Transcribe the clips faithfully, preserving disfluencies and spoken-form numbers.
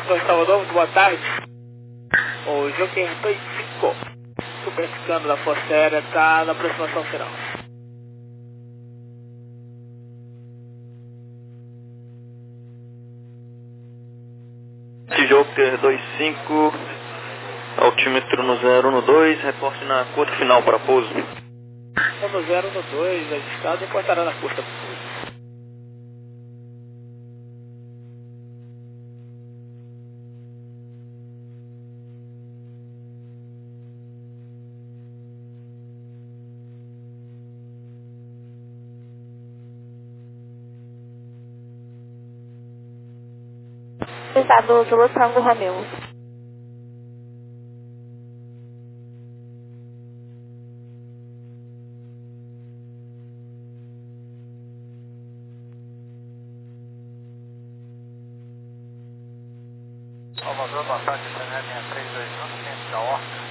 Torre Salvador, muito boa tarde. O Joker dois cinco, Super Scano da Força Aérea, está na aproximação final. Joker dois cinco, altímetro no zero um dois, reporte na curta final para pouso. No zero um dois, ajustado, reportará na curta para pouso. Estado Zulu Tango Romeo. Salvador, boa tarde, Premier seis três dois um, ciente da Orca.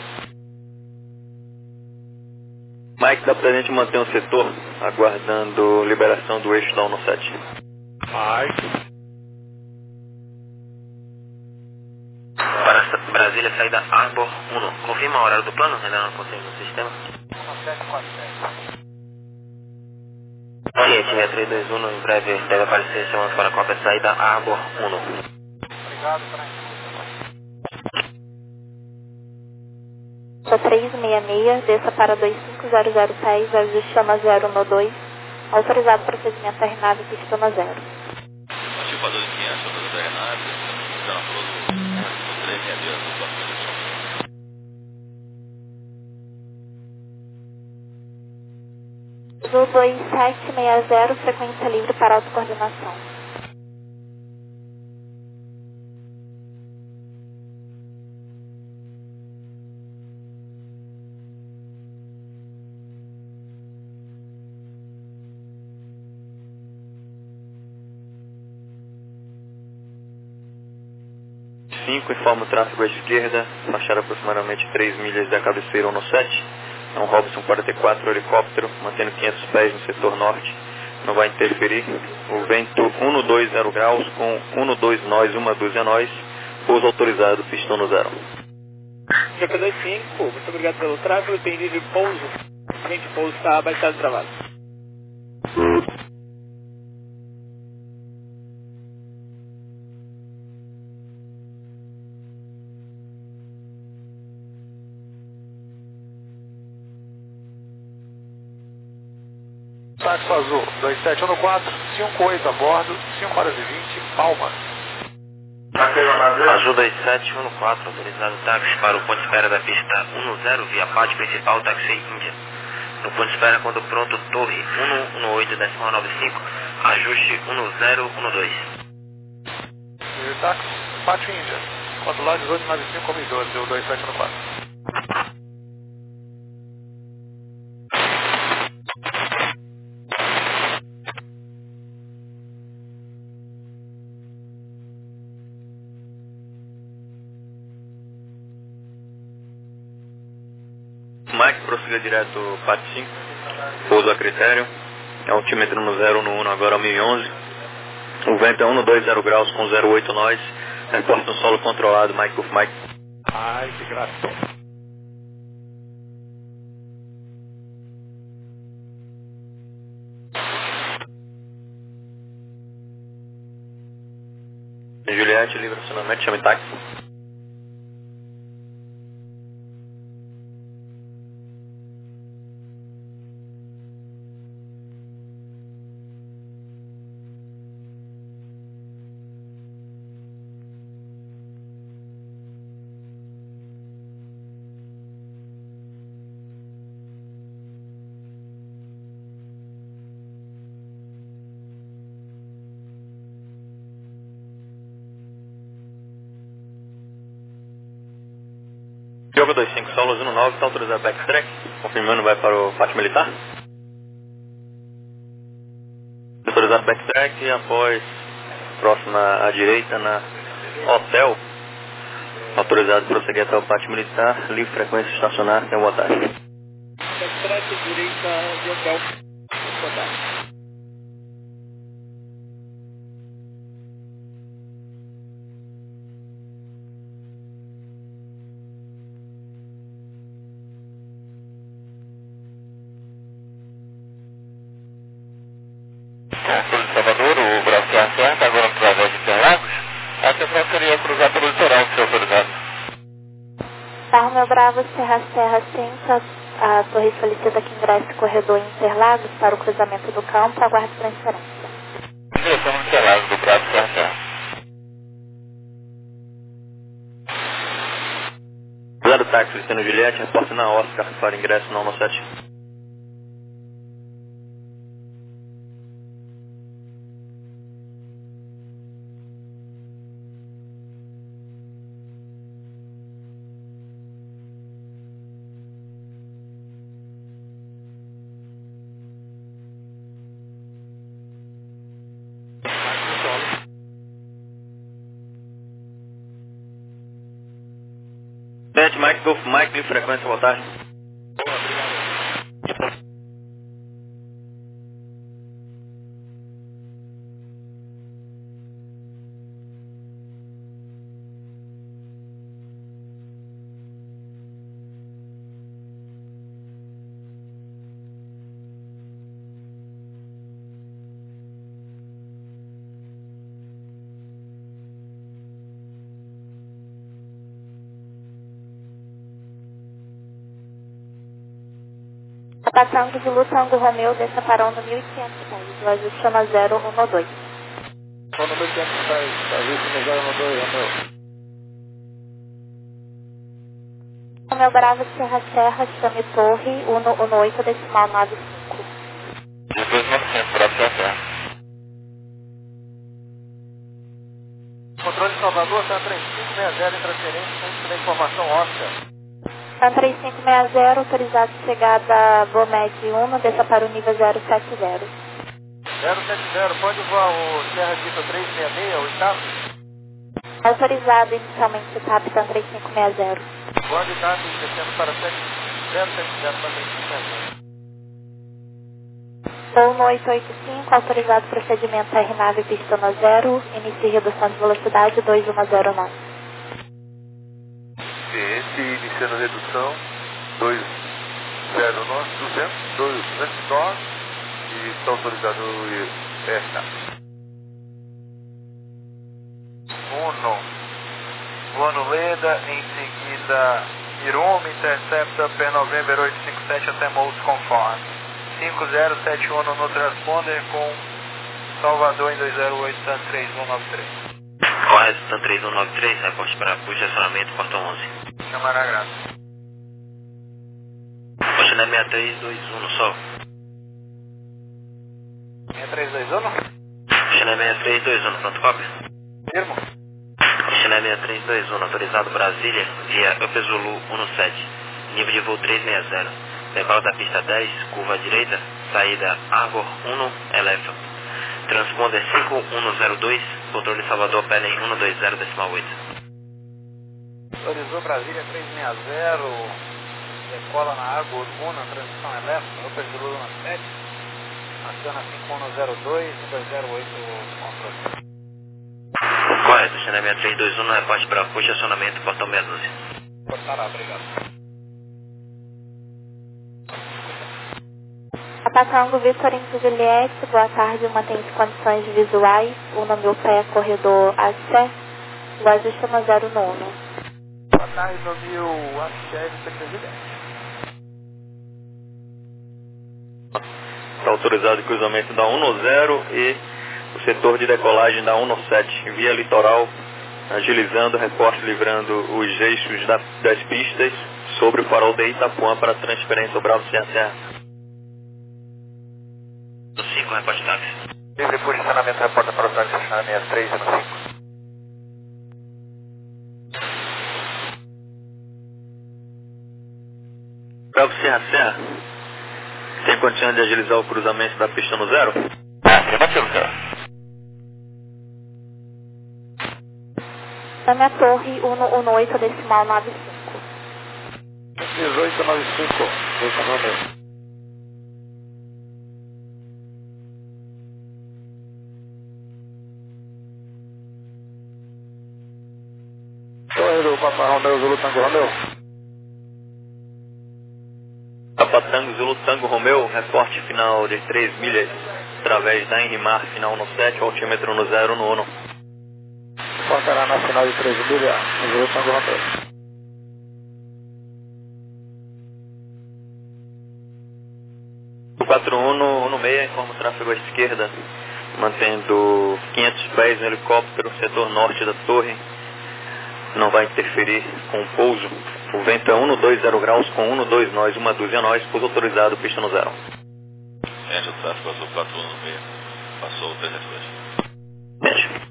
Mike, dá pra gente manter um setor aguardando liberação do eixo da um sete. Mike. Para Brasília, saída Arbor um. Confirma o horário do plano? Ainda não consegue no sistema. um sete quatro sete. Ciente, seis três dois um, em breve deve aparecer chamando para a cópia saída Arbor um. Obrigado pela informação. três seis seis, desça para dois cinco zero zero seis, ajuste chama zero um dois, autorizado procedimento aeronave pistona zero. Atipador de quinhentos, autorizado da aeronave, estamos todo três seis seis, Zul dois sete seis zero, frequência livre para autocoordenação. cinco, informa o tráfego à esquerda, fachada aproximadamente três milhas da cabeceira um sete. É um Robson quarenta e quatro, helicóptero, mantendo quinhentos pés no setor norte. Não vai interferir. O vento um dois zero graus com um dois nós, uma dúzia nós. Pouso autorizado, pistão no zero. Joker dois cinco, muito obrigado pelo tráfego, tem livre pouso. O de pouso está baixado e travado. Táxi Azul, dois sete um quatro, cinco oito a bordo, cinco horas e vinte, Palma. Azul dois sete um quatro, autorizado táxi para o ponto de espera da pista dez via P A D principal, táxi Índia. No ponto de espera, quando pronto, torre um um oito, décimo nove cinco, ajuste um zero um dois. E táxi, Pátio Índia, quando lá dezoito nove cinco, um doze, o dois sete um quatro. Mike, prossiga direto P A T cinco, pouso a critério, é altímetro no zero um um, agora mil e onze. O vento é um dois zero graus com zero oito nós, reporte no solo controlado, Mike of Mike. Ai, que graça. Juliette, livre acionamento, chame táxi. Jogo dois cinco, Solos um nove, está autorizado backtrack, confirmando vai para o pátio militar. Autorizado backtrack e após, próxima à direita, na hotel, autorizado prosseguir até o pátio militar, livre frequência estacionar, tenha boa tarde. Backtrack, direita de hotel. Boa tarde. Sul de Salvador, o Bravo Serra Serra está agora através de Interlagos. A central seria cruzar pelo litoral, se autorizado. Tá, Romeu Bravo, Serra Serra cinco, a torre solicita que ingresse corredor Interlagos para o cruzamento do campo, aguarde transferência. Direção do Interlagos do Bravo Serra Serra. Zero táxi, Destino Juliette, reporte na Oscar para ingresso na um sete. Sete, Mike Golf Mike, de frequência, boa tarde. Passando de Tango Romeu, desça para onda mil e quinhentos pés, o ajuste chama zero um dois. Onda mil e quinhentos pés, ajuste zero um dois, Romeu. Romeu Bravo, Serra Serra, chame Torre, um um oito, decimal nove cinco. dois mil e novecentos, Bravo Serra Serra. Controle de Salvador, está três cinco seis zero em transferência, centro da informação Oscar. Tá três cinco seis zero, autorizado chegada Bomed um, desça para o nível zero sete zero. zero sete zero, pode voar o Serra Tita três seis seis, o Itap? Autorizado inicialmente o Capitão três cinco seis zero. Voando Itap, descendo para zero sete zero para três cinco seis zero. Voo no oito oito cinco, autorizado procedimento R nave pista no zero, inicie redução de velocidade dois um zero nove. Esse iniciando redução, dois zero nove, duzentos, duzentos nove e está autorizado o R K. Uno. Voando Leda, em seguida Iruma, intercepta P November oito cinco sete até Mouse Conform. cinco zero sete um no transponder com Salvador em dois zero oito três um nove três. Correto, Tan três um nove três, reporte para posicionamento, portão onze. Chamar a graça. Oceané seis três dois um no sol. seis três dois um? Oceané seis três dois um, pronto, cópia. Firmo. Oceané seis três dois um, autorizado Brasília, via Upper Zulu um sete, nível de voo trezentos e sessenta. Decola da pista dez, curva à direita, saída Arbor um, Elephant. Transponder cinco um zero dois, controle Salvador Pelen um dois zero decimal oito. Autorizou Brasília trezentos e sessenta, decola na Arbor um, transição Elephant, Upper Zulu um sete, aciona cinco um zero dois, um dois zero oito, controle. Correto, Oceané seis três dois um, reporte para posicionamento, portão meia dúzia. Cortará, obrigado. Atacango Vitor Inter Juliette, boa tarde, mantém-se condições visuais, o nome pé corredor A C, o ajuste chama zero no um. Boa tarde, nome Axé Vitor Inter Juliette. Está autorizado o cruzamento da um no zero e o setor de decolagem da um no sete, via litoral, agilizando, reporte livrando os eixos da, das pistas sobre o farol de Itapuã para transferência ao Bravo Serra Serra. cinco, reporte táxi. Livre posicionamento, reporta para o táxi seis três no cinco. Bravo Serra Serra, tem condição de agilizar o cruzamento da pista no zero? Afirmativo, senhor. Da minha torre, um um oito, decimal nove cinco. dezoito nove cinco, deixa o nome. Torre do Papa Romeu, Zulu Tango Romeu. Papa Tango Zulu Tango Romeu, reporte final de três milhas, através da Henrimar, final no sete, altímetro no zero no Uno. Portará nacional de três milhas, Zulu Tango Romeu. quatro um Uno seis, informa o tráfego à esquerda, mantendo quinhentos pés no helicóptero, setor norte da torre. Não vai interferir com o pouso. O vento é um dois zero graus com um dois nós, uma dúzia nós, pouso autorizado, pista no zero. Entra o tráfego azul quatro um no meio. Passou o trezentos e dois. Mexe.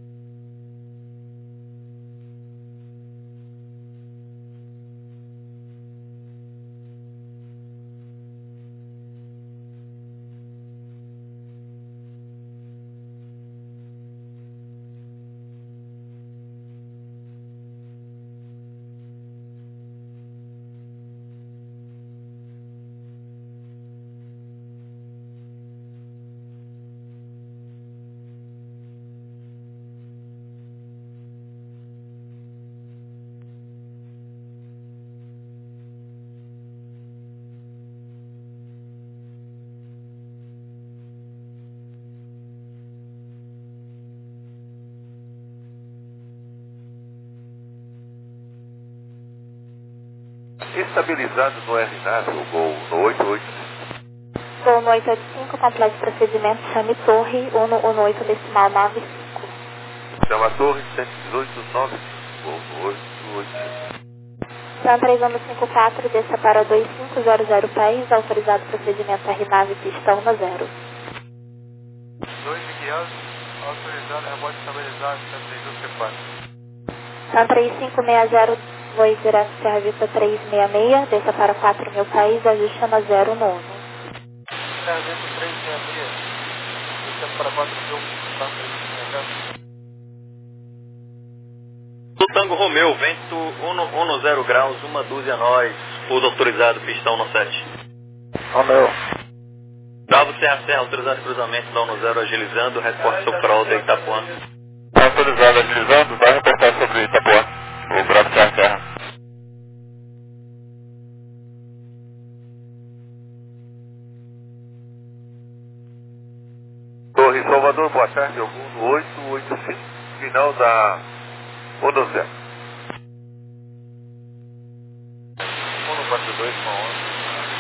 Estabilizado no R NAV, o Gol no oito oito. Gol no oito oito cinco, completo procedimento, chame torre, Uno Uno oito decimal nove cinco. Chama torre cento e dezoito nove cinco, Gol no oito oito cinco. São três um cinco quatro, desça para dois cinco zero zero pés, autorizado procedimento R NAV, pista um zero. dois Miguel, autorizado, rebote estabilizado, cento e três um C quatro. São três cinco seis zero, voo direto Serra Vista três seis seis, desça para quatro mil pés, ajuste na zero no Uno. Serra Vista três seis seis, descendo para quatro mil, tá três seis seis. Do Tango Romeu, vento um zero graus, uma dúzia nós, pouso autorizado, pista um sete. Romeu. Bravo Serra Serra, autorizado cruzamento da um zero, agilizando, reporte Sopral da Itapuã. Autorizado agilizando, vai reportar sobre Itapuã. O Bravo Serra Serra. Torre Salvador, boa tarde, algum no oito oito cinco, final da Uno zero. Uno quatro dois com onze.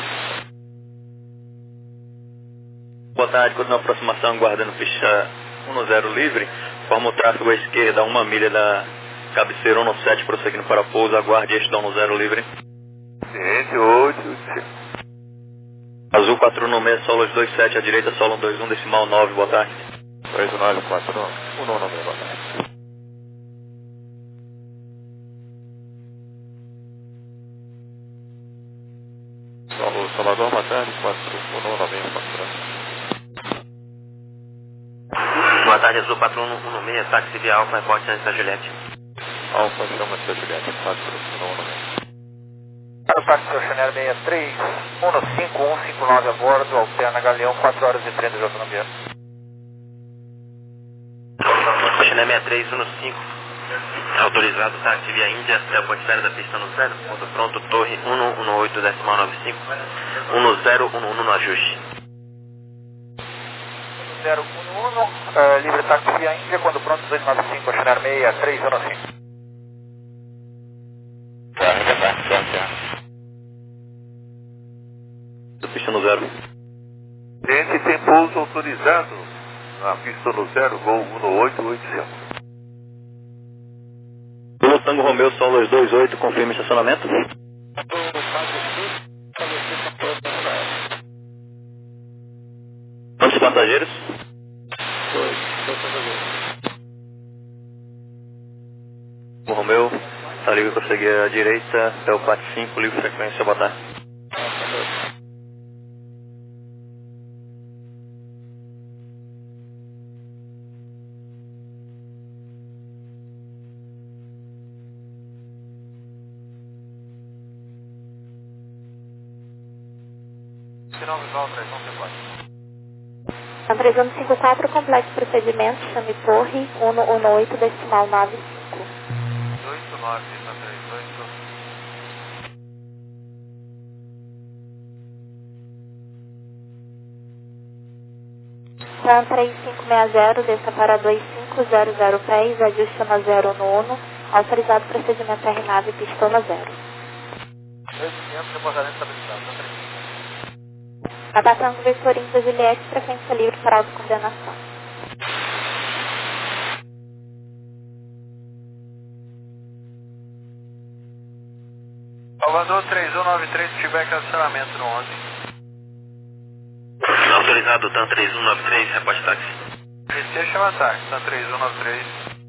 Boa tarde, continua a aproximação, guardando pista um zero livre, forma o tráfego à esquerda, uma milha da cabeceira um sete, prosseguindo para pouso, aguarde este da um zero livre. Ciente, oito oito cinco. Azul quatro um seis, solos dois sete, à direita, solo um dois um, decimal nove, boa tarde. dois nove quatro um, Uno nove, boa tarde. Solo Salvador, boa tarde, quatro um nove, quatro. Boa tarde, Azul quatro um um seis, táxi via Alfa, reporte antes da Juliette. Alfa, chama da Juliette, quatro um nove. Para o táxi Chanel seis três, um cinco um cinco nove a bordo, alterna Galeão, quatro horas e trinta de autonomia. Chanel seis três um cinco, autorizado táxi via Índia até a ponte férrea da pista no zero, ponto pronto, torre um um oito decimal nove cinco, um zero um um no ajuste. um zero um um, uh, livre táxi via Índia, quando pronto, dois nove cinco, Chanel seis três um cinco. Carga da Serra Serra. Pista no zero. Gente, tem pouso autorizado na pista no zero, Gol um oito oito cinco. Do Tango Romeu, solos dois oito, confirma estacionamento. Quantos passageiros? Dois, dois passageiros. O Romeu, tá livre para seguir à direita, até o quatro cinco, livre frequência, boa tarde. Final visual três um C quatro. São três um cinco quatro, complexo procedimento, chame torre, Uno Uno oito decimal nove cinco. oito nove, três oito. TAM três cinco seis zero, desça para dois cinco zero zero pés, ajuste na zero no Uno, autorizado procedimento R nave, pistola zero. dois quinhentos, reportamento estabilizado, TAM três cinco. Abatendo Victor Índia Juliette, frequência livre para autocoordenação. Salvador três um nove três, se tiver cancelamento no onze. Autorizado, TAM três um nove três, reporte táxi. Esse chama táxi, TAM três um nove três.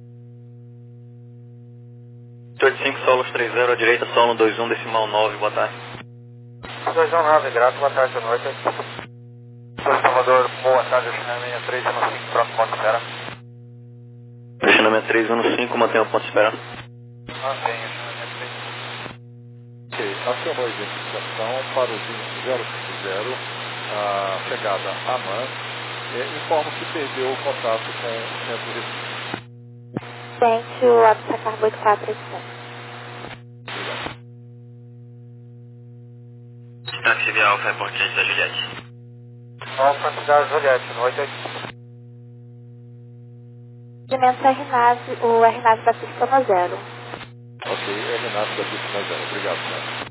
oito cinco Solos três zero, à direita, solo dois um, decimal nove, boa tarde. dois um nove, grato, boa tarde, boa noite. Salvador, boa tarde, China três um cinco, pronto, ponto espera. Pressionamento três um cinco, mantenha o ponto espera. Mantenha, China três. Ok, acionou a identificação para o vinte zero cinco zero, a chegada a Man, e informo que perdeu o contato com o centro de Recife. Gente, o Absacar oito quatro oito sete. Táxi via Alfa, reporte da Juliette. Alfa, cidade Juliette, noite oito. Procedimento R nave, o R nave da pista zero. Ok, é Renato da pista zero. Obrigado, senhor.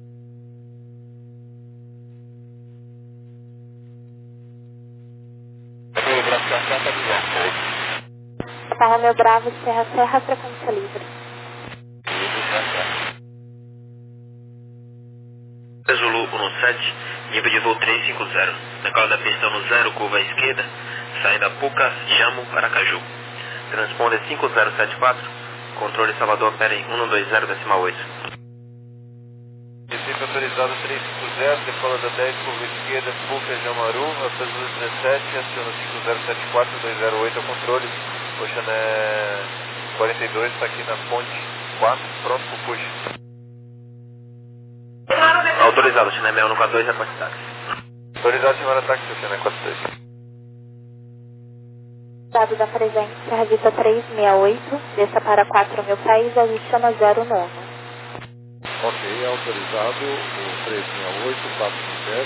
Barra Meu Bravo, Serra Serra, frequência livre. Zulu um sete, nível de voo trezentos e cinquenta. Decola da pista no zero, curva à esquerda, saída Pucas, Jamo, Aracaju. Transponder cinco zero sete quatro, controle Salvador, opera em um dois zero decimal oito. Recife autorizado trezentos e cinquenta, decola da dez, curva esquerda, Pucas, Jamaru, Alpazul dezessete, aciona cinco zero sete quatro dois zero oito ao controle. Oxané quarenta e dois, está aqui na ponte quatro, pronto para o push. Autorizado, China um quatro dois, reporte táxi. Autorizado, chamar ataque, Oxané quatro dois. Dado da presença, revista trezentos e sessenta e oito, desça para quatro mil pés, ajuste na zero no Uno. Ok, é autorizado o três seis oito quatro sete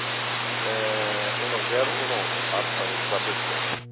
um zero um um, tá? Para registrar a pessoa.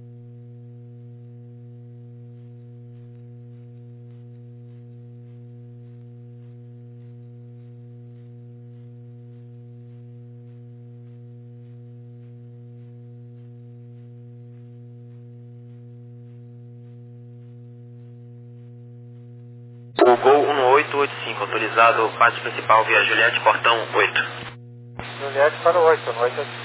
O Gol um oito oito cinco, autorizado, parte principal via Juliette, portão oito. Juliette para o oito, noite oito.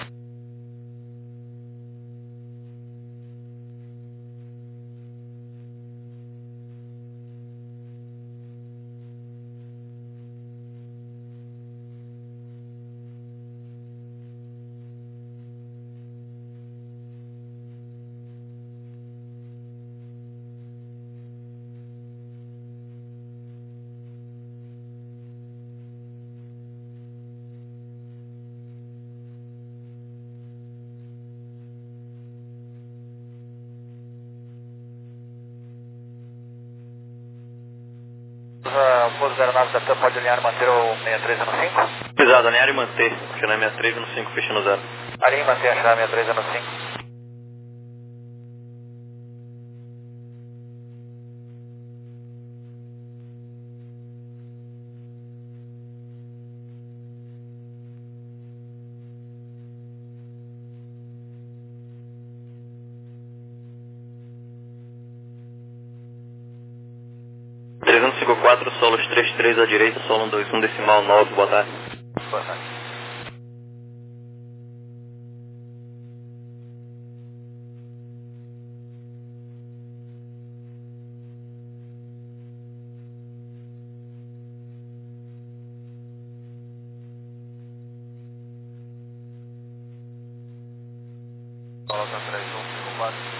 O pouso zero nove da TAM pode alinhar e manter o sessenta e três no cinco? Pesado, alinhar e manter. China sessenta e três no cinco, fecha no zero. Alinhe e manter a China sessenta e três no cinco. trezentos e cinquenta e quatro, solos três três à direita, solo dois um, decimal nove, boa tarde. Boa tarde. Coloca três um cinco quatro.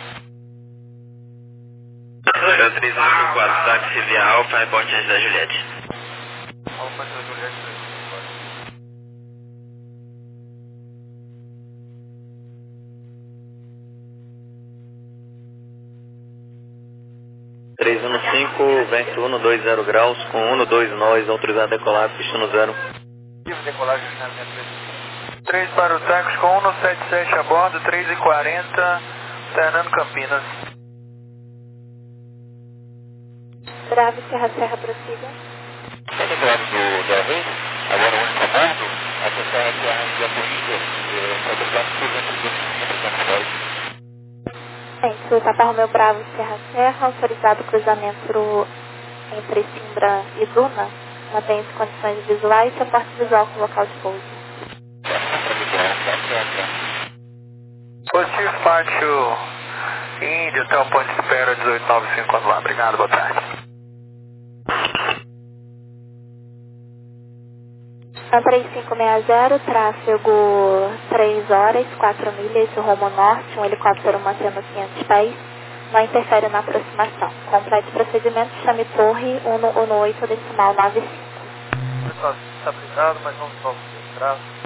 três um cinco quatro, táxi via Alfa, reporte da Juliette. Alfa da Juliette três um cinco quatro. três um cinco, vento um dois zero graus, com um dois nós, autorizado a decolar, pista no zero. Decolagem China sessenta e três. três para o táxi com cento e setenta e sete a bordo, três e quarenta, Fernando Campinas. Bravo, Serra Serra, prossiga. Está lembrado do da vez? Agora o ônibus a bordo, a questão é que a Índia Polícia está dublando por dentro dos quinhentos anos. Gente, o Papa Romeu Bravo, Serra Serra, autorizado cruzamento entre Simbra e Duna, mantém-se condições visuais e suporte visual com local de pouso. Positivo, pátio Índia, até o ponto de espera dezoito noventa e cinco, quando lá. Obrigado, boa tarde. Na três cinco seis zero, tráfego três horas, quatro milhas, rumo norte, um helicóptero mantendo quinhentos pés, não interfere na aproximação. Complete procedimento, chame torre um um oito decimal nove cinco. Pessoal, está aplicado, mas vamos só o tráfego.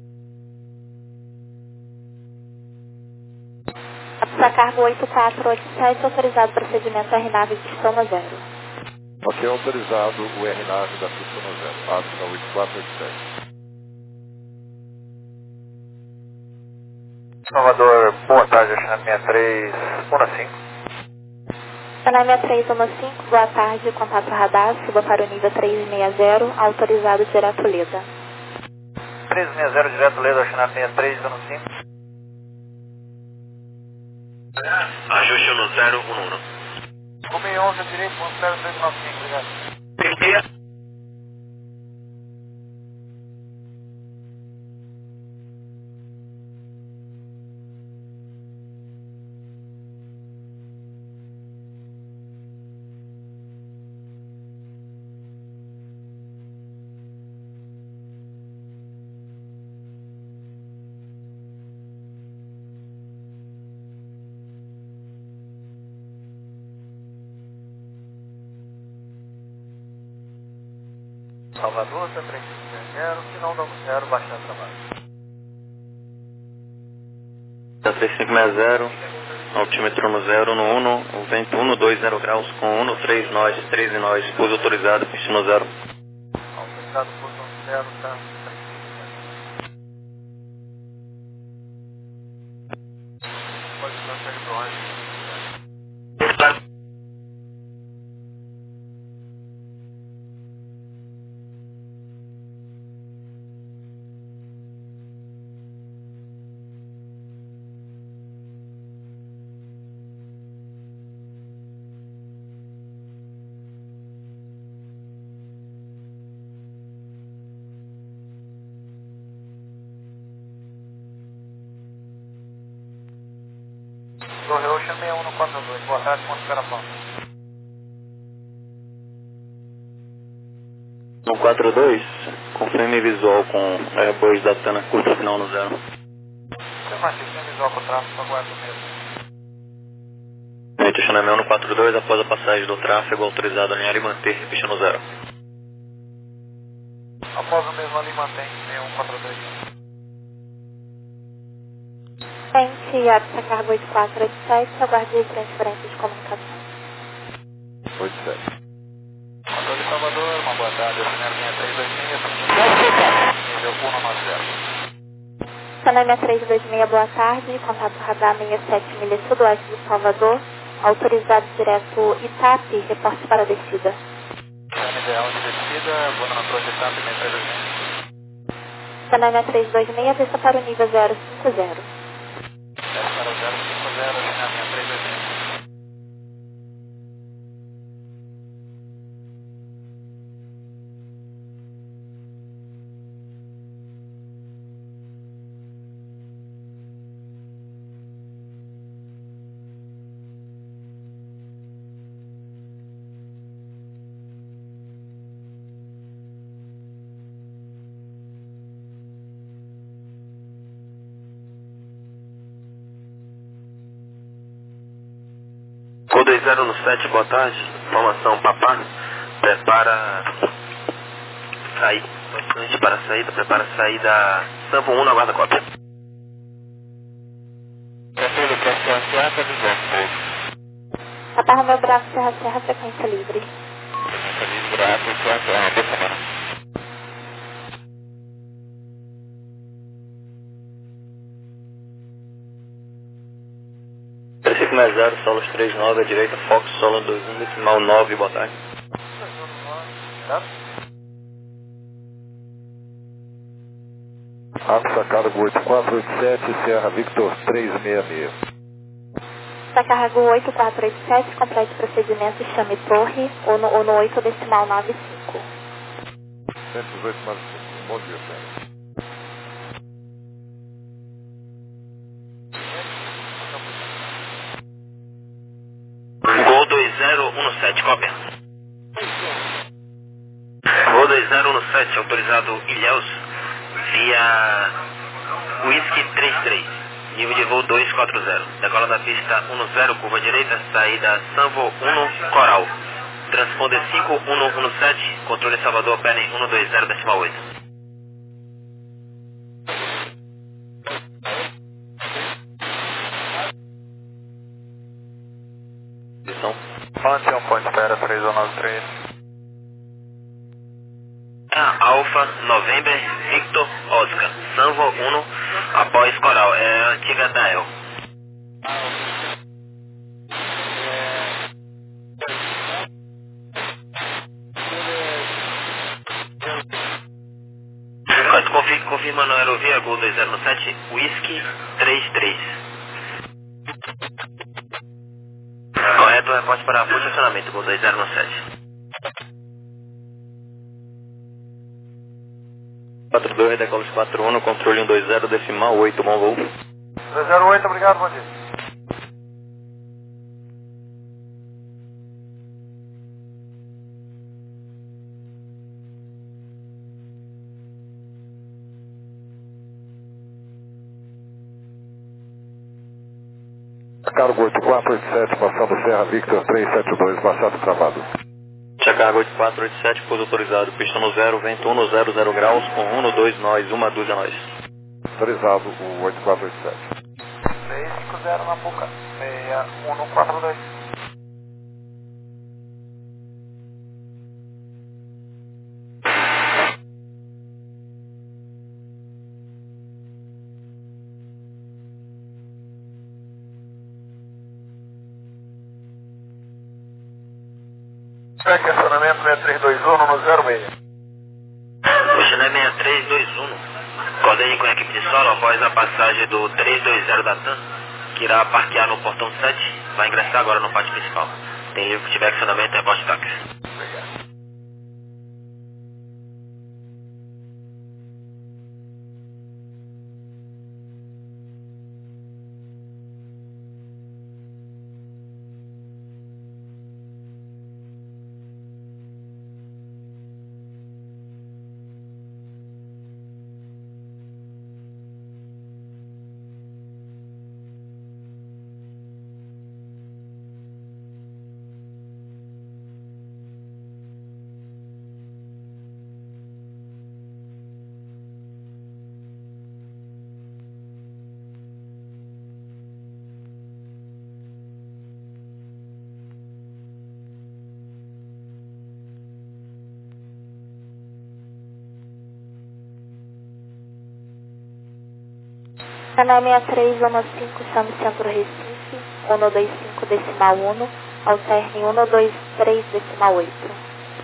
A cargo oito quatro oito sete, autorizado procedimento R nave pistão no zero. Ok, autorizado o R nave da pista no zero, Astra oito quatro oito sete. Salvador, boa tarde, Chana sessenta e três, um cinco. Chana sessenta e três um cinco, boa tarde, contato radar, suba para o nível trezentos e sessenta, autorizado direto Leda. trezentos e sessenta direto Leda, Chana sessenta e três um cinco. Ajuste no zero um um. um seis onze direito, um zero três nove cinco, obrigado. Salvador, três cinco zero, final da zero, baixando trabalho. três cinco seis zero, altímetro no zero, no um, o vento um dois zero graus, com um três nós, treze nós, pouso autorizado, pista no zero. Autorizado, pouso no zero, tá? Pode transferir para o ônibus. Torre Ocean seis um quatro dois, boa tarde, ponto Carapão. No quatro dois, confirme visual com Airbus da Tana, curso final no zero. Afirmação visual com o tráfego, aguardo mesmo. Estacionamento no quatro dois, após a passagem do tráfego, autorizado a alinhar e manter, pista no zero. Após o mesmo ali, mantém seis um quatro dois. Frente, Apsa Cargo oito quatro oito sete, aguarde transferência de comunicação. oito sete. Controle de Salvador, uma boa tarde, Chana sessenta e três dois seis, nível um nove zero. Chana sessenta e três dois seis, boa tarde, contato radar sessenta e sete milhas sudoeste de Salvador, autorizado direto Itape, reporte para a descida. Chana ideal de descida, voando na torre de Itape, sessenta e três dois seis. Chana sessenta e três dois seis, desça para o nível zero cinco zero. Desce para o zero cinco zero, Chana sessenta e três dois seis. O dois zero no sete, boa tarde. Informação, papá. Prepara sair. Bastante para a saída. Prepara a saída. Sampo um na guarda-cópia. Controle para a Serra, visão, Papa Romeu Bravo, Serra Serra, frequência livre. frequência livre, Bravo, Serra Serra, boa semana. seis zero, Solos trinta e nove, à direita, Fox, Solo vinte e um, decimal nove, boa tarde. Alfa Cargo oito quatro oito sete, Serra Victor três seis seis. Alfa Cargo oito quatro oito sete, complete procedimento, chame torre, ou no, ou no oito decimal nove cinco. cento e dezoito mais cinco, bom dia, senhor. Gol dois zero um sete, cópia. Gol dois zero um sete, autorizado Ilhéus, via Whisky trinta e três, nível de voo dois quatro zero. Decola da pista dez, curva direita, saída Sanvo um, Coral. Transponder cinco um um sete, controle Salvador, Penny cento e vinte, decimal oito. Pantheon, ponte espera três um nove três. Alfa, November, Victor, Oscar, Sanvo um, após Coral, é a antiga Dael. Confirma, confirmando a aerovia, Gol dois zero um sete, Whisky trinta e três. Correto, reporte para posicionamento, Gol dois zero um sete. quatro dois, decola quatro um, controle cento e vinte, decimal oito, bom voo. dois zero oito, obrigado, bom dia. Cargo oito quatro oito sete, passando Serra Victor três sete dois, baixado travado. Chacargo oito quatro oito sete, pouso autorizado, pista no zero, vento um zero zero graus, com um, dois nós, uma dúzia nós. Autorizado o oito quatro oito sete. seis cinco zero na boca, seis um quatro dois. Estacionamento seis três dois um no zero seis. Oceané seis três dois um, coordene com a equipe de solo após a passagem do trezentos e vinte da TAM, que irá parquear no portão sete, vai ingressar agora no pátio principal. Tem livro que tiver acionamento, é bote táxi. Canal seis três um cinco, chame Centro Recife, cento e vinte e cinco decimal um, alterne cento e vinte e três decimal oito.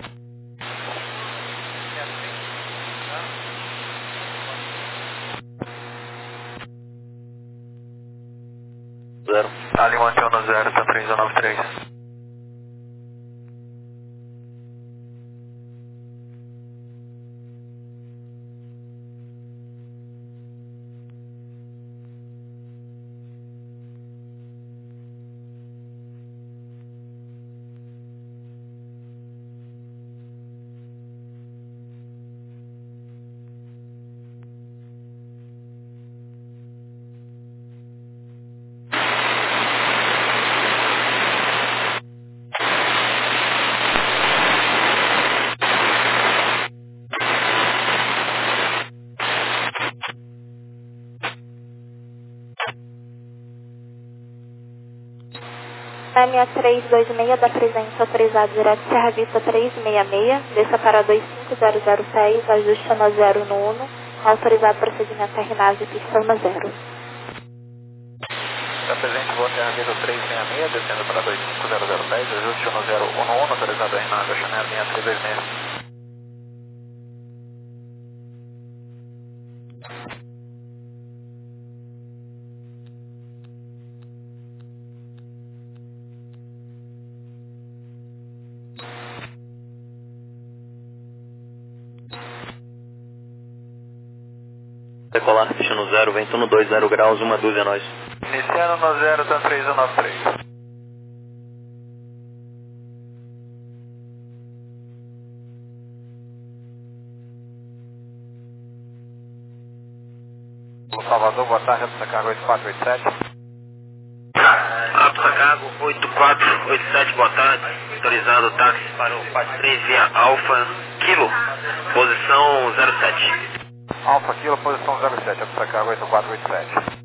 Zero. Ali mantém no zero, São três um nove três. seis três dois seis da presença autorizado direto Serra Vista três seis seis, desça para dois cinco zero zero seis, ajuste no zero no um, autorizado procedimento R nave pista no zero. Está presente voo Terra Vida três seis seis, descendo para dois cinco zero zero dez, ajuste um zero um um, autorizado a Renan, Chanel, linha três dois seis. Decolar, ficha no zero, vento no dois zero graus, uma dúzia nós. Iniciando no zero, tá três um nove três. Salvador, boa tarde, Apsa Cargo oito quatro oito sete. Apsa Cargo oito quatro oito sete, boa tarde. Autorizado o táxi para o quatro três via Alfa Kilo, posição zero sete. Alfa Kilo, posição zero sete, Apsa Cargo oito quatro oito sete.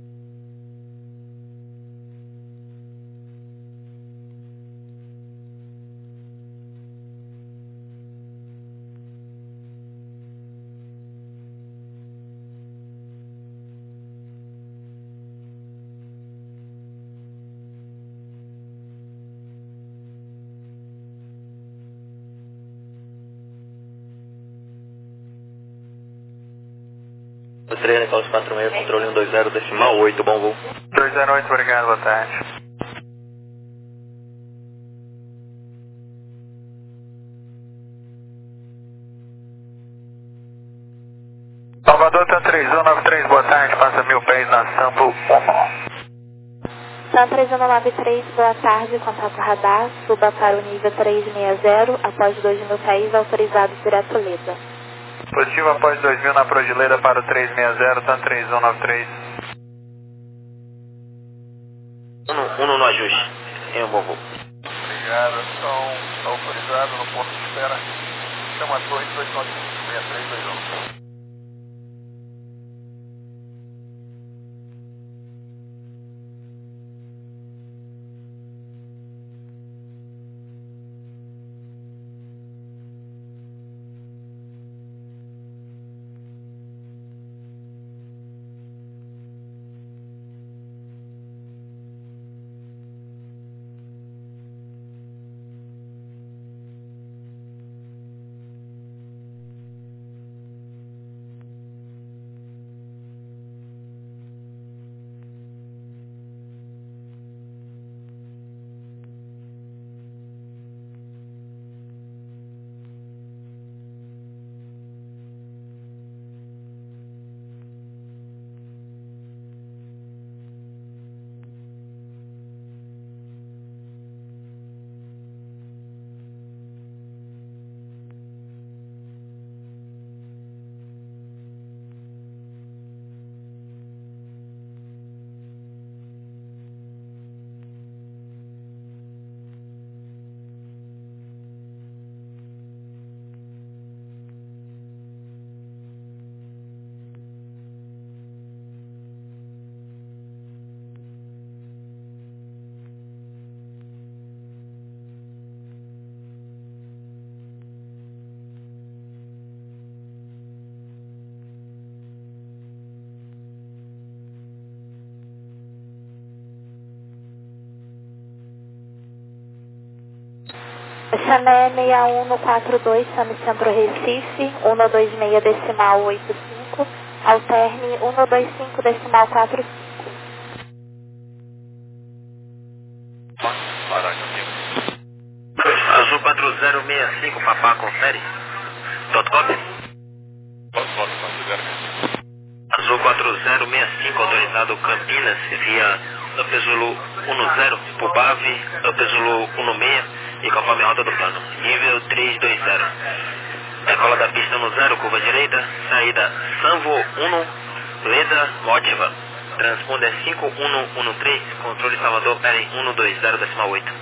três, Nicolas quatro seis, controle um dois zero, decimal oito, bom voo. dois zero oito, obrigado, boa tarde. Salvador, tá três um nove três, boa tarde, passa mil pés na Sampo um. Sam três um nove três, boa tarde, contato radar, suba para o nível trezentos e sessenta, após dois mil pés, autorizado direto Leda. Positivo após dois mil na Prodileda para o trezentos e sessenta, tá três um nove três. um no ajuste, em um bom voo. Obrigado, então autorizado no ponto de espera. Chama a torre dois nove cinco seis três dois um. Chanel seis um no quatro dois, Sami Centro Recife, um dois seis decimal oito cinco, alterne um dois cinco decimal quatro cinco. Azul quatro zero seis cinco, papá, confere. Dot copy. Azul quatro zero seis cinco, autorizado Campinas, via Up Zulu um zero, Pubave, Up Zulu um seis e conforme a rota do plano. Nível três dois zero. Decola da pista no zero, curva direita, saída Sanvo um, Leda, Motiva. Transponder cinco um um três, controle Salvador, Peren um dois zero decimal oito.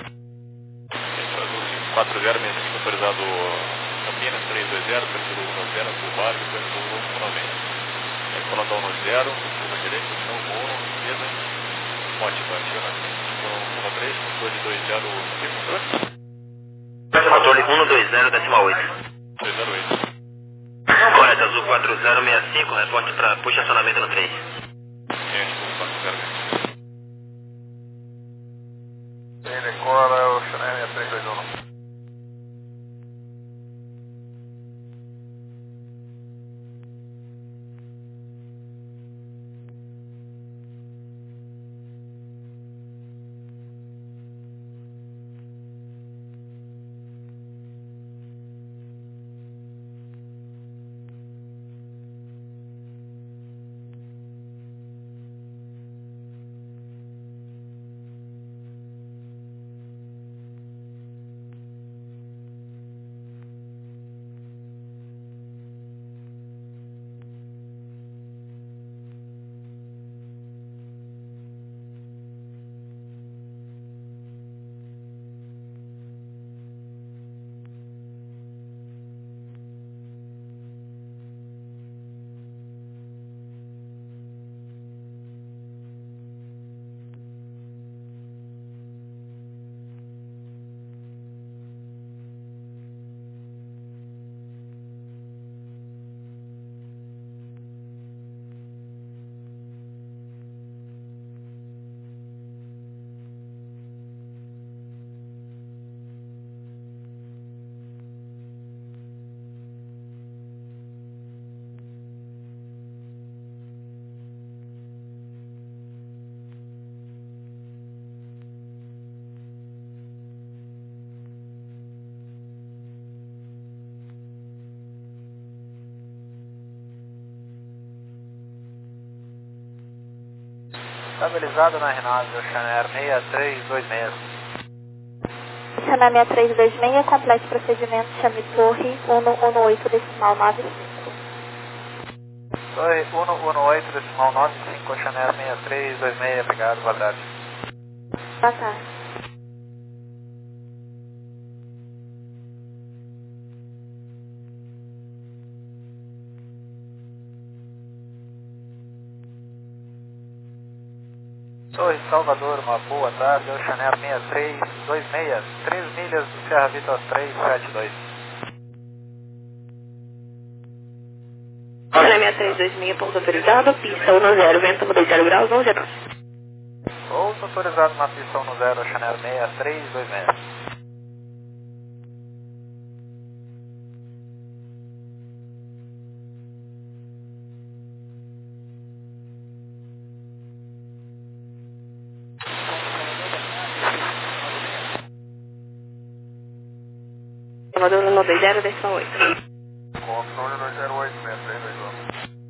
quatro zero seis cinco, autorizado Campinas três dois zero, Tranquilo um zero, Pubave, Tranquilo um seis. Decola da um zero, curva direita, Sanvo um, Leda, Motiva. um três, controle dois zero, controle? Controle um dois zero decimal oito. dois zero oito. Correto, Azul quatro zero seis cinco, reporte para puxa acionamento no três. Estabilizado na aeronave Oceanair seis três dois seis. Oceanair seis três dois seis, complete procedimento, chame torre um um oito decimal nove cinco. Torre um um oito decimal nove cinco, Oceanair seis três dois seis, obrigado, boa tarde. Boa tarde. Torre Salvador, uma boa tarde, Oceanair seis três dois seis, três milhas do Serra Vitor três sete dois. Oceanair seis três dois seis, ponto autorizado, pista um zero, vento mudei zero graus, onze graus. Pouso autorizado na pista um zero, Oceanair seis três dois seis. Salvador um dois zero, decimal oito. Controle dois zero oito, seis três dois um.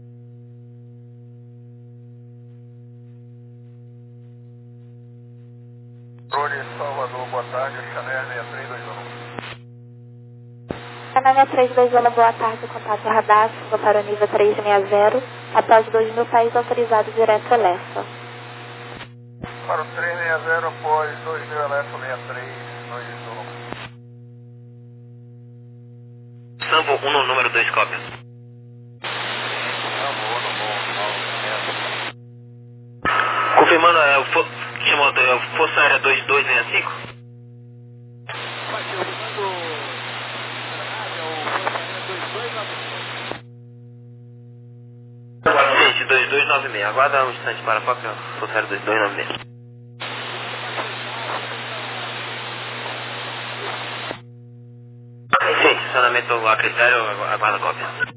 Controle Salvador, boa tarde, Oceanair seis três dois um. Oceanair seis três dois um, boa tarde, contato radar, para o nível três seis zero, após dois mil pés autorizado direto Elefa. Para o três seis zero, após dois mil Elefa seis três dois um. Sambo um, número dois, cópia. Confirmando, é o fo... chamou, é o Força Aérea dois dois seis cinco. Vai ser usando é o Força Aérea dois dois nove seis. Gente, dois dois nove seis, aguarda um instante para a cópia, Força Aérea dois dois nove seis. Sim, estacionamento a critério, aguarda a cópia.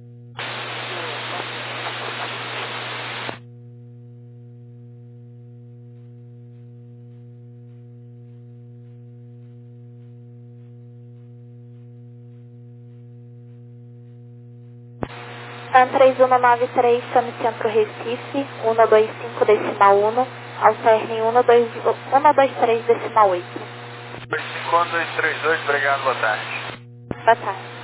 TAM três um nove três, chame Centro Recife, um dois cinco decimal um, alterne um dois três decimal oito. dois cinco um dois três dois, obrigado, boa tarde. Boa tarde.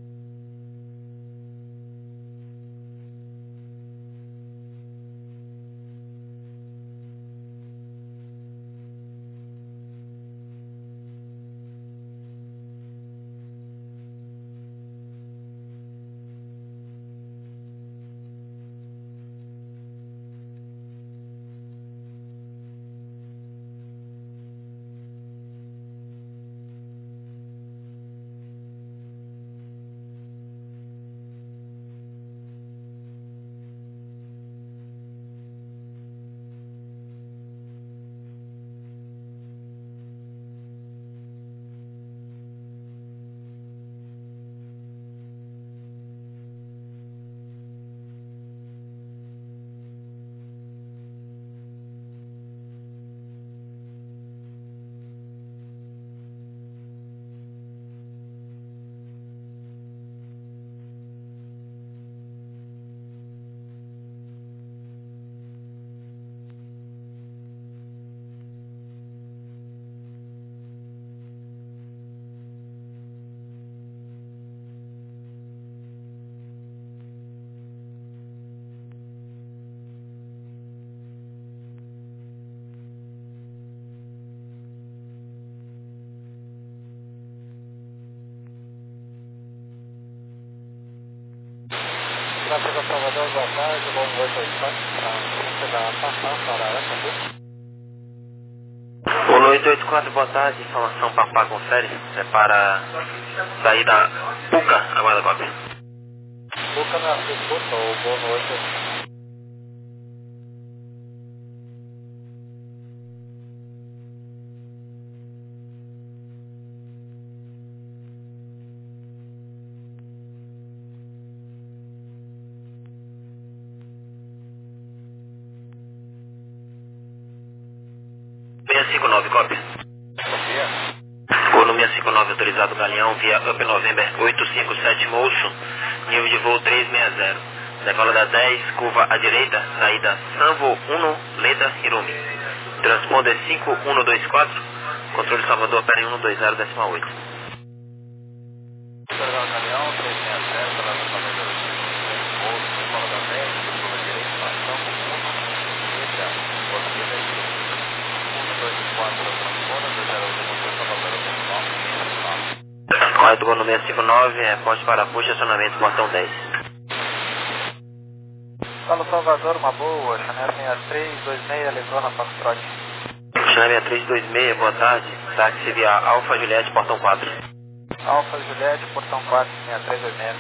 Tráfego Salvador, boa tarde, vamos oito oito quatro, para chegar a passar para essa. Polo oito oito quatro, boa tarde, informação Papá confere, é para sair da Puca, aguarda a cópia. Puca na escuta, ou boa noite. seis cinco nove, cópia. Voo no seis cinco nove, autorizado Galeão, via Up November oito cinco sete Moço, nível de voo três seis zero. decola da dez, curva à direita, saída Sanvo um, Leda, Hirumi. Transponder cinco um dois quatro, controle Salvador, opera em um dois zero, decimal oito. Correto, voo número cinco nove, é poste para puxa, estacionamento, portão dez. Fala Salvador, uma boa, Chanel seis três dois seis, Arizona, Foxtrot. Chanel seis três dois seis, boa tarde, táxi via Alfa Juliette, portão quatro. Alfa Juliette, portão quatro, seis três dois seis.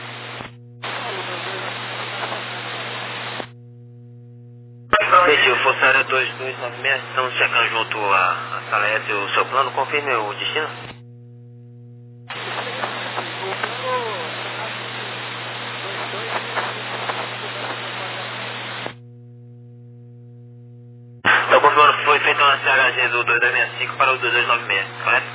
Pediu, Força Aérea dois dois nove seis, estamos checando junto a, a sala S o seu plano, confirme o destino. Estou confirmando que foi feita uma C H G do dois dois seis cinco para o dois dois nove seis, correto?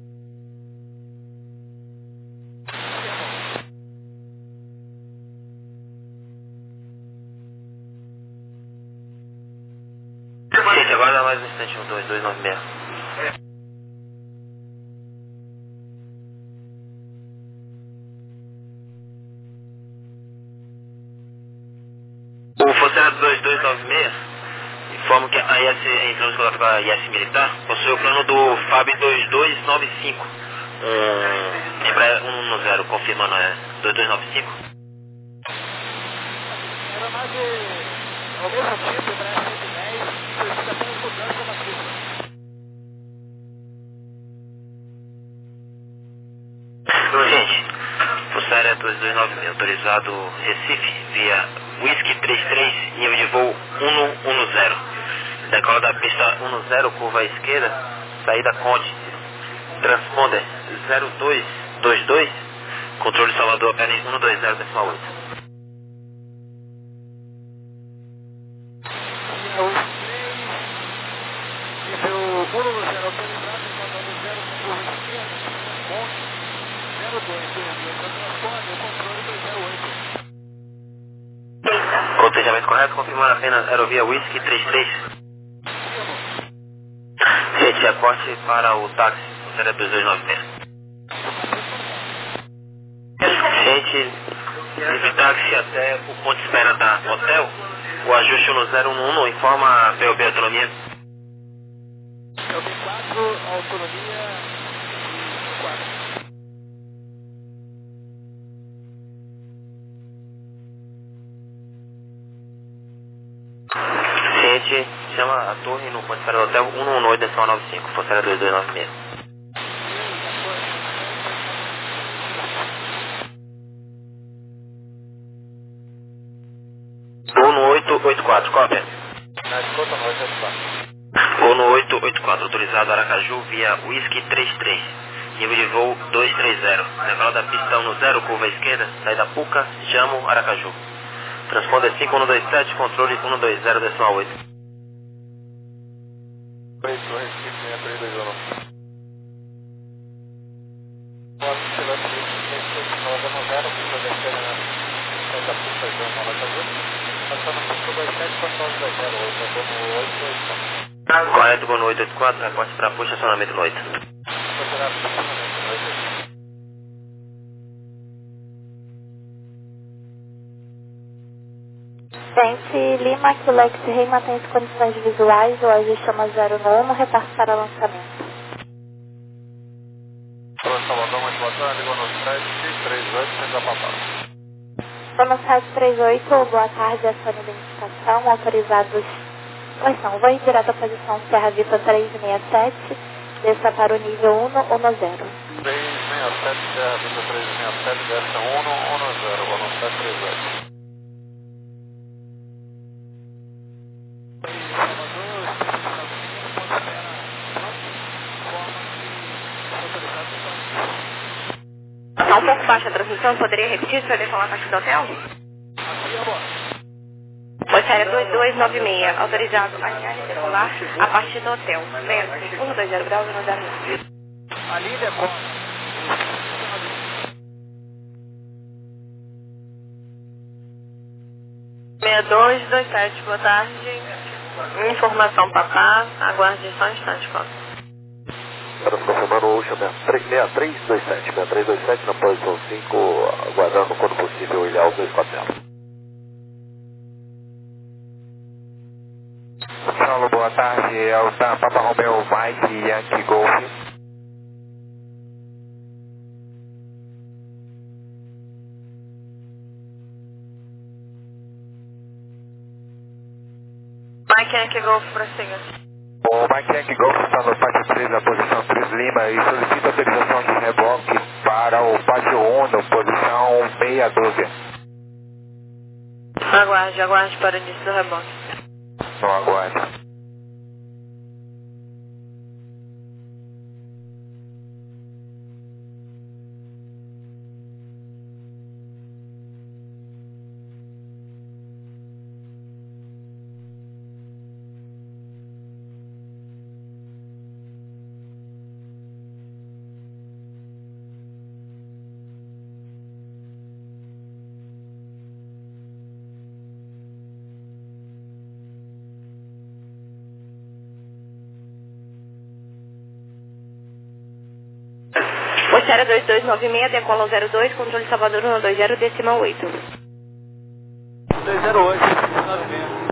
Gente, agora mais um instante, um dois dois nove seis. O Força Aérea dois dois nove seis informa que a I S, entramos em contato com a I S Militar, possui o plano do F A B dois dois nove cinco, um Embraer um um zero, confirmando, é dois dois nove cinco. Era mais de... o mesmo tipo, Embraer cento e dez, precisa apenas mudando a matrícula. Gente, Força Aérea dois dois nove seis, autorizado Recife, via Whisky trinta e três, nível de voo um um zero. Decola da pista um zero, curva à esquerda, saída Conde. Transponder zero dois dois dois, controle Salvador, opera em um dois zero, decimal oito. Nível um zero, autorizado, comandando zero, curva esquerda, Conde, zero dois dois dois, transponder, controle dois zero oito. Cotejamento correto, confirmando apenas aerovia Whisky trinta e três. Gente, aporte para o táxi, Força Aérea dois dois nove seis. Gente, livre táxi até o ponto de espera da hotel, o ajuste um zero um um, informa a P O B Autonomia. P O B quatro, autonomia quatro. Gente, chama a torre no ponto de espera do hotel um um oito, decimal nove cinco, Força Aérea dois dois nove seis. um oito oito quatro, cópia. Na escuta, no oito oito quatro. um oito oito quatro, autorizado Aracaju via Whisky trinta e três, nível de voo dois três zero. Decola da pista um zero, curva à esquerda, saída Puca, Jamo, Aracaju. Transponder cinco um dois sete, controle um dois zero, decimal oito. oito, Recife, seis três dois um. Pode ser o seguinte, nós zero, curva da esquerda, saída Puca, Jamo, Aracaju. Passando por dois sete, controle dois zero oito, é oito oito quatro. Correto, voo no oito oito quatro, reporte para puxa, estacionamento no oito. Gente, Lima, Quilex, Rei mantém as condições visuais, o ajuste chama zero nono, repasse para lançamento. Para Salvador, muito boa tarde, ligou no sete três oito, sendo apapado. No sete três oito, boa tarde, acione identificação, autorizados. Pois não, vou em direto à posição Serra Viva três seis sete, desça para o nível um um zero. três seis sete, Serra Viva três seis sete, desça um um zero, vou no sete três oito. Está um pouco baixa a transmissão, poderia repetir se eu falar a partir do hotel? Força Aérea dois dois nove seis, autorizado alinhar e decolar a partir do hotel. Vento, um dois zero graus, um zero nove. Ali decola. seis dois dois sete, boa tarde. Informação papá, aguarde só um instante, Costa. Para se confirmando o Ocean seis três dois sete, seis três dois sete na posição cinco, aguardando quando possível o ilha dois quatro zero. Saulo, boa tarde, é o da Papa Romeo Mike Yankee Golf. Mike Yankee Golf, prossiga. O Mike Yankee Golf está no pátio três, na posição três Lima, e solicita autorização de reboque para o pátio um, na posição seis doze. Aguarde, aguarde para o início do reboque. Não aguarde. Oceara dois dois nove seis, decola zero dois, controle Salvador um dois zero, decimal oito. dois zero oito, nove seis.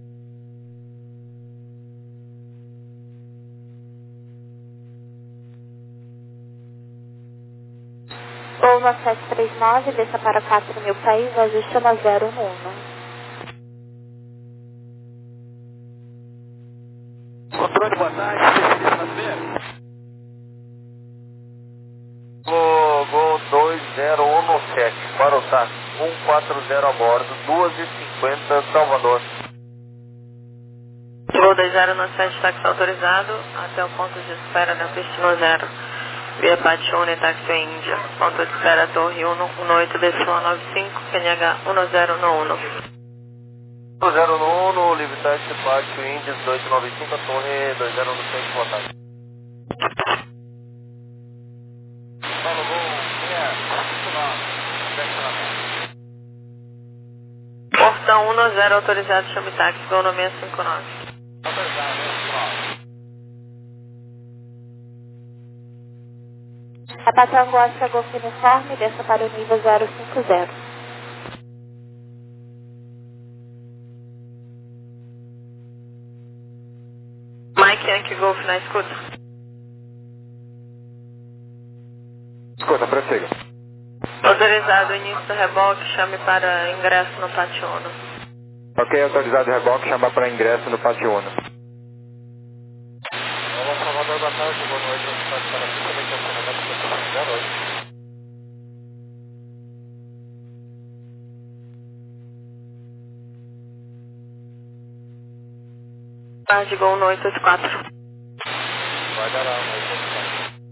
Voo nove sete três nove, desça para quatro mil país, ajuste na zero no um. Controle, boa tarde, Gol dois zero um sete, para o táxi um quatro zero a bordo, duas e cinquenta, Salvador. Voo dois zero nove sete, táxi autorizado, até o ponto de espera da pista zero. Via Pachone, táxi Índia. Ponto de espera Torre um um oito, decimal nove cinco, Q N H um zero no um. um zero no um, livre táxi Pátio Índia dezoito noventa e cinco, a Torre dois zero um sete, boa tarde. Portão um zero autorizado, chame táxi, gol no seis cinco nove. A Patango Oscar Golf Uniforme, desça para o nível zero cinco zero. Mike Yankee Golf na escuta. Escuta, prossiga. Autorizado o início do reboque, chame para ingresso no pátio um. Ok, autorizado o reboque, chamar para ingresso no pátio um. Olá, Salvador, boa tarde, boa noite, eu estou para a pista de estacionamento da zero oito. Tarde, gol no oito oito quatro. Vai dar lá, oito oito quatro.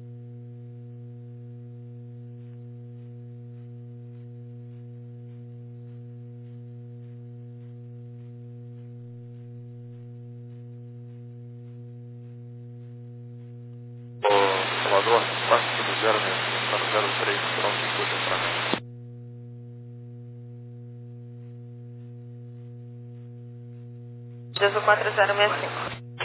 Salvador, quatro do zero mesmo, está no zero três, pronto, escuta para mim. Jesus quatro zero seis cinco.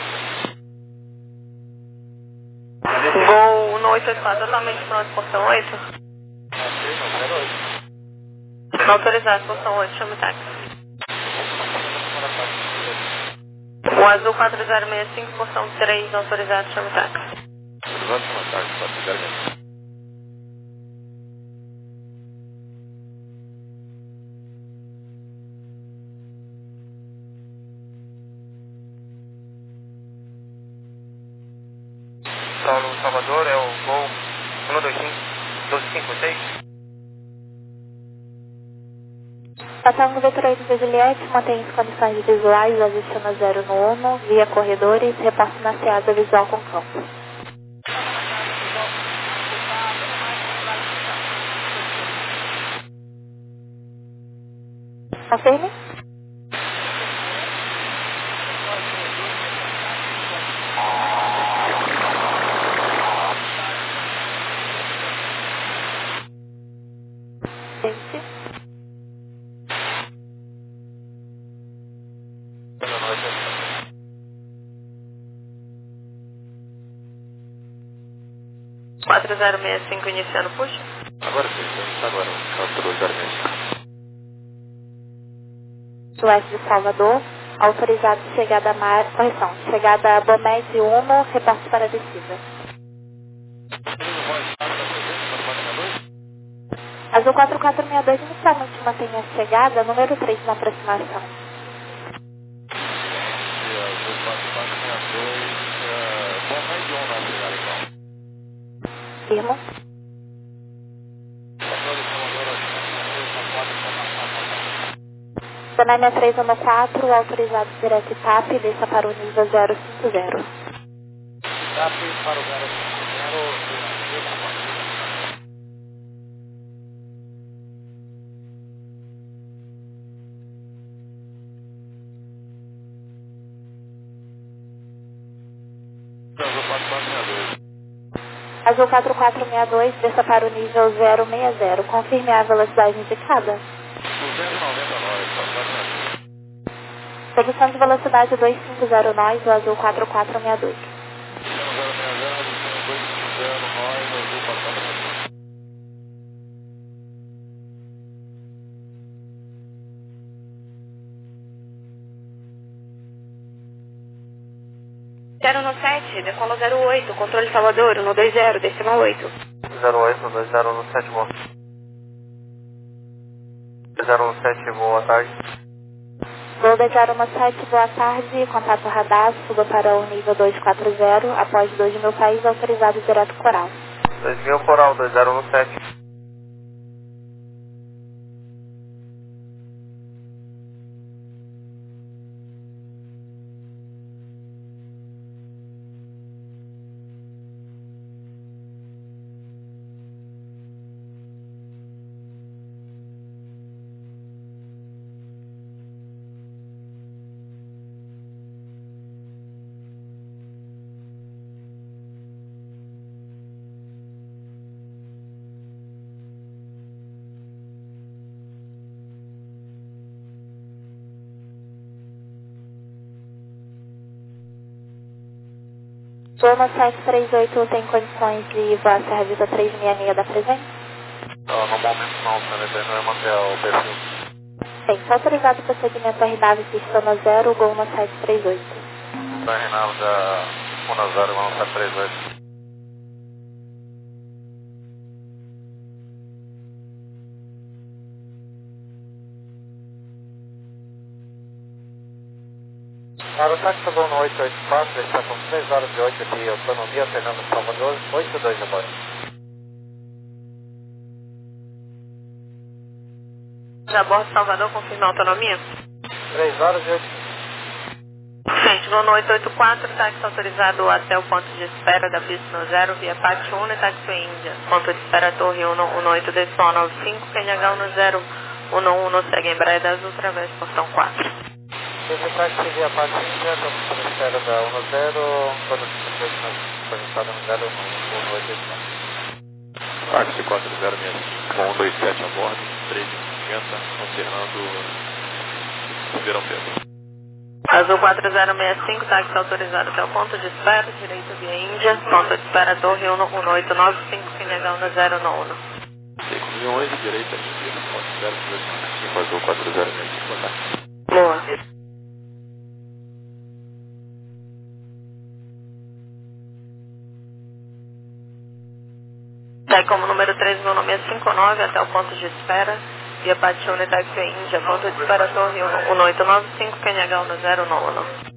Voo no oito oito quatro, totalmente pronto, portão oito. Autorizado, portão oito, chame o táxi. O azul quatro zero seis cinco, portão três, autorizado, chame o táxi. Vamos mandar quatro zero seis cinco. Saulo, Salvador, é o gol um dois cinco, doze cinco seis. Patango Vitor oito de Juliette, mantém as condições visuais, ajuste na zero no um, via corredores, reporte na SEASA visual com campo. Confirme? Gente. quatro zero seis cinco iniciando puxa. Agora sim, está agora, quatro zero seis cinco. Sueste de Salvador, autorizado chegada a Mar... Correção, chegada a Bomese Uno, reporte para descida. Azul quatro quatro seis dois inicialmente mantém a chegada, número três na aproximação. E Azul quatro quatro seis dois, Bomese Uno na chegada então. Firmo. Banana três um quatro, autorizado direto T A P, desça para o nível zero cinco zero. T A P para o zero cinco zero. Azul quatro quatro seis dois, desça para o nível zero seis zero. Confirme a velocidade indicada. duzentos e noventa nós, quatro Redução de velocidade dois cinco zero nós, o Azul quatro quatro seis dois. zero no sete, decola zero oito, controle Salvador, no dois zero, decimal oito. zero oito, no dois zero no sete, boa. dois zero no sete, boa tarde. Gol dois zero no sete, boa tarde, contato radar, suba para o nível dois quatro zero, após dois mil país, autorizado direto coral. dois mil coral, dois zero no sete. Gol no sete três oito, tem condições de voar Serra Vista três seis seis da presente? Não, no momento não, senhor, não é manter o perfil. Bem, está autorizado o procedimento R nave pistona zero, gol no sete três oito. Da Renaldo da um zero, vamos para três oito. Para o táxi voo no oito oito quatro, está com três horas e oito de autonomia, Fernando Salvador, oito dois agora. Já bordo Salvador, confirma a autonomia? três horas e oito. Gente, voo no oito oito quatro, táxi autorizado até o ponto de espera da pista no zero, via Pátio Uno e táxi Índia. Ponto de espera Torre um um oito, decimal nove cinco, Q N H um zero um um, segue em Embraer da Azul, através portão quatro. Esse táxi via Pátio Índia, estamos na espera da um zero, quando se conectado no zero um oito oito. Táxi quatro zero seis cinco, com um dois sete a bordo, três cinquenta, Fernando Ribeirão Preto. Azul quatro zero seis cinco, táxi autorizado até o ponto de espera, direito via Índia, ponto de espera Torre um um oito nove cinco, Q N H um zero um um. cinco mil onze, direita Índia, ponto de espera dois cinco, Azul quatro zero seis cinco, boa tarde. Boa. Sai como número três, meu nome é cinco nove, até o ponto de espera, via Patione, táxi Índia, ponto de espera Torre um oito nove cinco, Q N H um zero um um.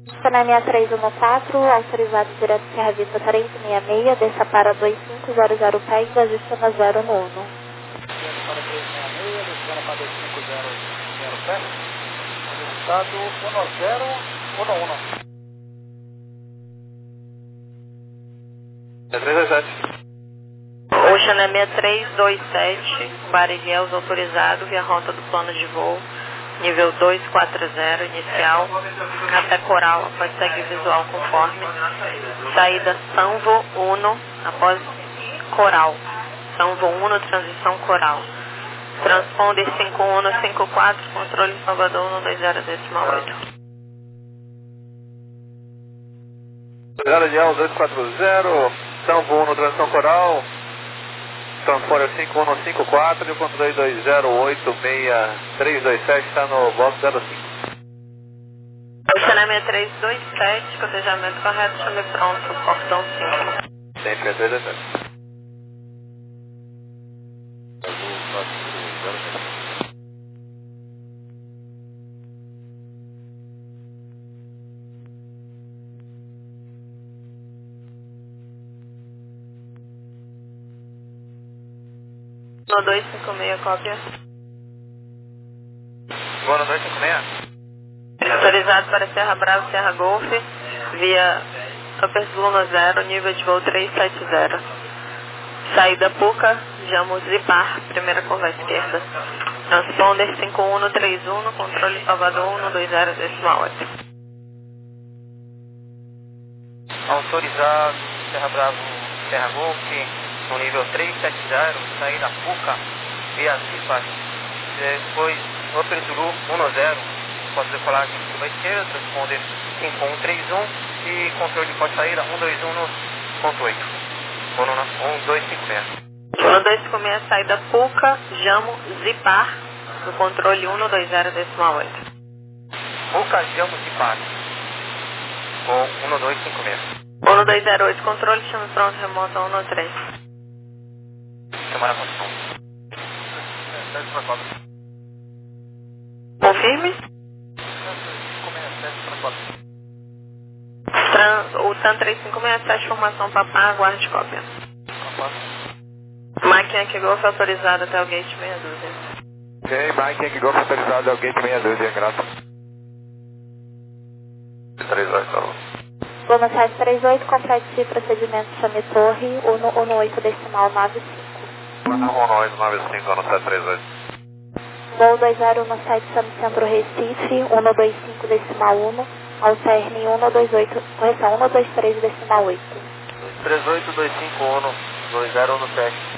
Channel seis três um quatro, autorizado direto Serra Vista três seis seis, desça para dois cinco zero zero pés, ajuste na zero no Uno. Desce para três seis seis, descendo para dois cinco zero zero pés, resultado um zero um um. três dois sete. Ocean é seis três dois sete, Bariguels autorizado via rota do plano de voo, nível dois quatro zero, inicial, até Coral, após seguir visual conforme. Saída Sanvo Uno, após Coral. Sanvo Uno, transição Coral. Transponder cinco um cinco quatro, controle Salvador um dois zero decimal oito. zero de dois quatro zero, Sanvo Uno, transição Coral. Transponder cinco um cinco quatro, de ponto dois dois zero oito seis três dois sete, está no box zero cinco. Ocean seis três dois sete, cotejamento correto, chame pronto, portão cinco. Sempre é três dois sete. No dois cinco seis, cópia. Boa dois cinco seis. Autorizado para Serra Brava, Serra Golf, via Upper Luna zero, nível de voo três sete zero. Saída Puca, Jamo Zipar, primeira curva à esquerda. Transponder cinco um três um, controle Salvador um dois zero decimal oito. Autorizado Serra Brava, Serra Golf, no nível três sete zero, saída Puca, via Zipar. Depois Upper Zulu um zero, pode decolar aqui na curva esquerda, transponder cinco um três um e controle pode saída um dois um ponto oito. um dois cinco seis. um dois cinco seis, saída Puca, Jamo Zipar, no controle um dois zero decimal oito. Puca, Jamo Zipar, com um dois cinco seis. um dois zero oito, controle, chame pronto, remoto um três. Semana construção. Confirme. Trans, o TAN três cinco seis sete, formação Papá, aguarde cópia. Mike Yankee Golf autorizado até o gate meia dúzia. Ok, Mike Yankee Golf autorizado ao gate meia dúzia, graças. três oito. Goma sete três oito, complete procedimento, chame torre, um oito decimal nove cinco. um oito nove cinco, no sete três oito. Voo dois zero um sete, chame centro Recife, um dois cinco decimal um, alterne um dois oito, correção um dois três decimal oito. três oito dois cinco um, dois zero um sete.